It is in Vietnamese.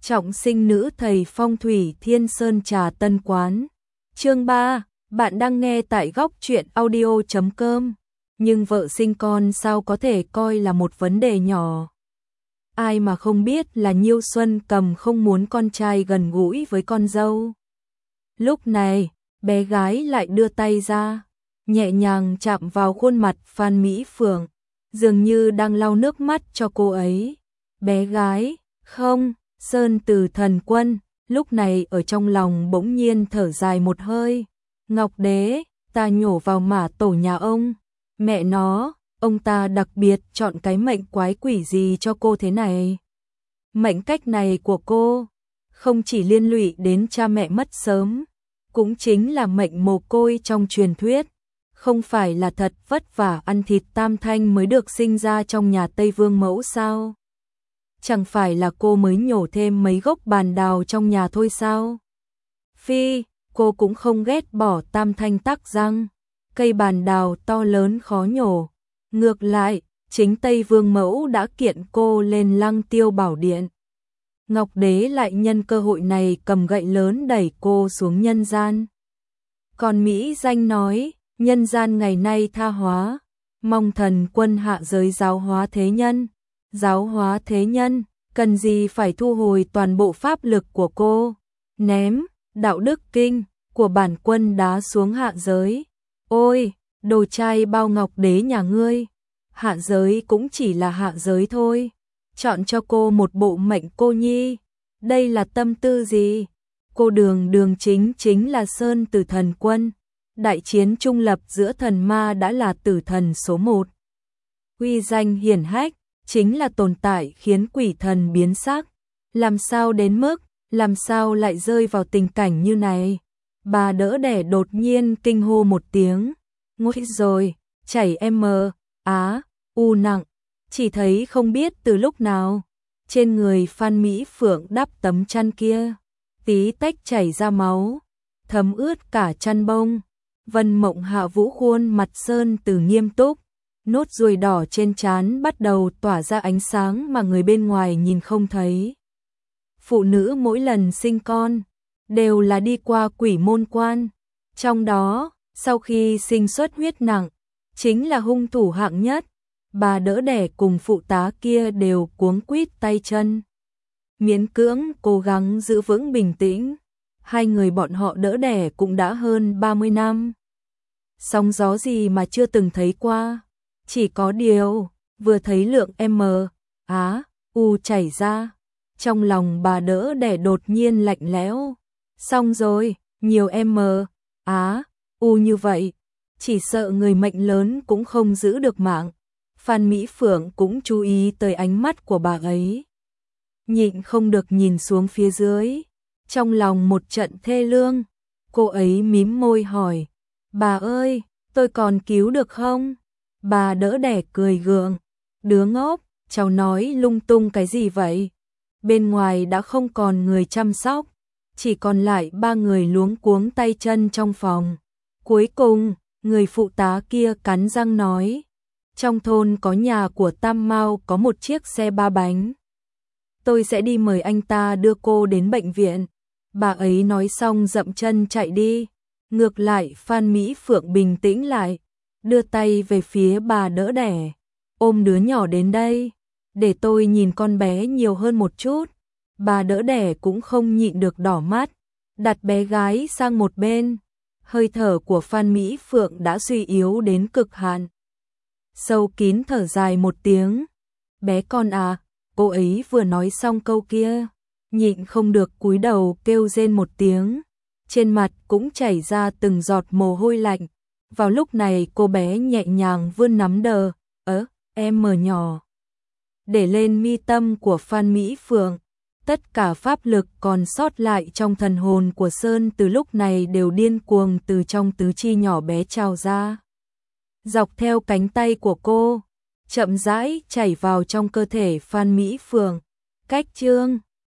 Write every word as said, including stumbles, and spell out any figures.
Trọng sinh nữ thầy phong thủy Thiên Sơn Trà Tân Quán. Chương ba, bạn đang nghe tại góc truyện audio chấm com. Nhưng vợ sinh con sao có thể coi là một vấn đề nhỏ. Ai mà không biết là Nhiêu Xuân Cầm không muốn con trai gần gũi với con dâu. Lúc này, bé gái lại đưa tay ra, nhẹ nhàng chạm vào khuôn mặt Phan Mỹ Phượng, dường như đang lau nước mắt cho cô ấy. Bé gái, không, Sơn Từ Thần Quân, lúc này ở trong lòng bỗng nhiên thở dài một hơi. Ngọc Đế, ta nhổ vào mả tổ nhà ông. Mẹ nó, ông ta đặc biệt chọn cái mệnh quái quỷ gì cho cô thế này. Mệnh cách này của cô, không chỉ liên lụy đến cha mẹ mất sớm, cũng chính là mệnh mồ côi trong truyền thuyết. Không phải là thật vất vả ăn thịt tam thanh mới được sinh ra trong nhà Tây Vương mẫu sao? Chẳng phải là cô mới nhổ thêm mấy gốc bàn đào trong nhà thôi sao? Phi, cô cũng không ghét bỏ tam thanh tắc răng. Cây bàn đào to lớn khó nhổ. Ngược lại, chính Tây Vương mẫu đã kiện cô lên Lăng Tiêu Bảo Điện. Ngọc Đế lại nhân cơ hội này cầm gậy lớn đẩy cô xuống nhân gian. Còn Mỹ Danh nói, nhân gian ngày nay tha hóa, mong thần quân hạ giới giáo hóa thế nhân. Giáo hóa thế nhân, cần gì phải thu hồi toàn bộ pháp lực của cô, ném đạo đức kinh của bản quân đá xuống hạ giới. Ôi, đồ trai bao Ngọc Đế nhà ngươi, hạ giới cũng chỉ là hạ giới thôi, chọn cho cô một bộ mệnh cô nhi, đây là tâm tư gì? Cô đường đường chính chính là Sơn Tử Thần Quân, đại chiến trung lập giữa thần ma đã là tử thần số một. Uy danh hiển hách, chính là tồn tại khiến quỷ thần biến sắc. Làm sao đến mức, làm sao lại rơi vào tình cảnh như này? Bà đỡ đẻ đột nhiên kinh hô một tiếng. Ngôi rồi, chảy em mờ, á, u nặng. Chỉ thấy không biết từ lúc nào, trên người Phan Mỹ Phượng đắp tấm chăn kia, tí tách chảy ra máu, thấm ướt cả chăn bông. Vân Mộng Hạ Vũ khuôn mặt Sơn Từ nghiêm túc. Nốt ruồi đỏ trên trán bắt đầu tỏa ra ánh sáng mà người bên ngoài nhìn không thấy. Phụ nữ mỗi lần sinh con, đều là đi qua quỷ môn quan. Trong đó, sau khi sinh xuất huyết nặng, chính là hung thủ hạng nhất. Bà đỡ đẻ cùng phụ tá kia đều cuống quýt tay chân. Miễn cưỡng cố gắng giữ vững bình tĩnh. Hai người bọn họ đỡ đẻ cũng đã hơn ba mươi năm. Sóng gió gì mà chưa từng thấy qua. Chỉ có điều, vừa thấy lượng M, á, U chảy ra, trong lòng bà đỡ đẻ đột nhiên lạnh lẽo. Xong rồi, nhiều M, á, U như vậy, chỉ sợ người mệnh lớn cũng không giữ được mạng. Phan Mỹ Phượng cũng chú ý tới ánh mắt của bà ấy. Nhịn không được nhìn xuống phía dưới, trong lòng một trận thê lương. Cô ấy mím môi hỏi, bà ơi, tôi còn cứu được không? Bà đỡ đẻ cười gượng, đứa ngốc, cháu nói lung tung cái gì vậy? Bên ngoài đã không còn người chăm sóc, chỉ còn lại ba người luống cuống tay chân trong phòng. Cuối cùng, người phụ tá kia cắn răng nói, trong thôn có nhà của Tam Mao có một chiếc xe ba bánh. Tôi sẽ đi mời anh ta đưa cô đến bệnh viện. Bà ấy nói xong dậm chân chạy đi. Ngược lại Phan Mỹ Phượng bình tĩnh lại, đưa tay về phía bà đỡ đẻ, ôm đứa nhỏ đến đây, để tôi nhìn con bé nhiều hơn một chút. Bà đỡ đẻ cũng không nhịn được đỏ mắt, đặt bé gái sang một bên. Hơi thở của Phan Mỹ Phượng đã suy yếu đến cực hạn. Sâu kín thở dài một tiếng, bé con à, cô ấy vừa nói xong câu kia, nhịn không được cúi đầu kêu rên một tiếng, trên mặt cũng chảy ra từng giọt mồ hôi lạnh. Vào lúc này cô bé nhẹ nhàng vươn nắm đờ, ớ, em mờ nhỏ, để lên mi tâm của Phan Mỹ Phượng. Tất cả pháp lực còn sót lại trong thần hồn của Sơn từ lúc này đều điên cuồng từ trong tứ chi nhỏ bé trào ra. Dọc theo cánh tay của cô, chậm rãi chảy vào trong cơ thể Phan Mỹ Phượng. Cách chương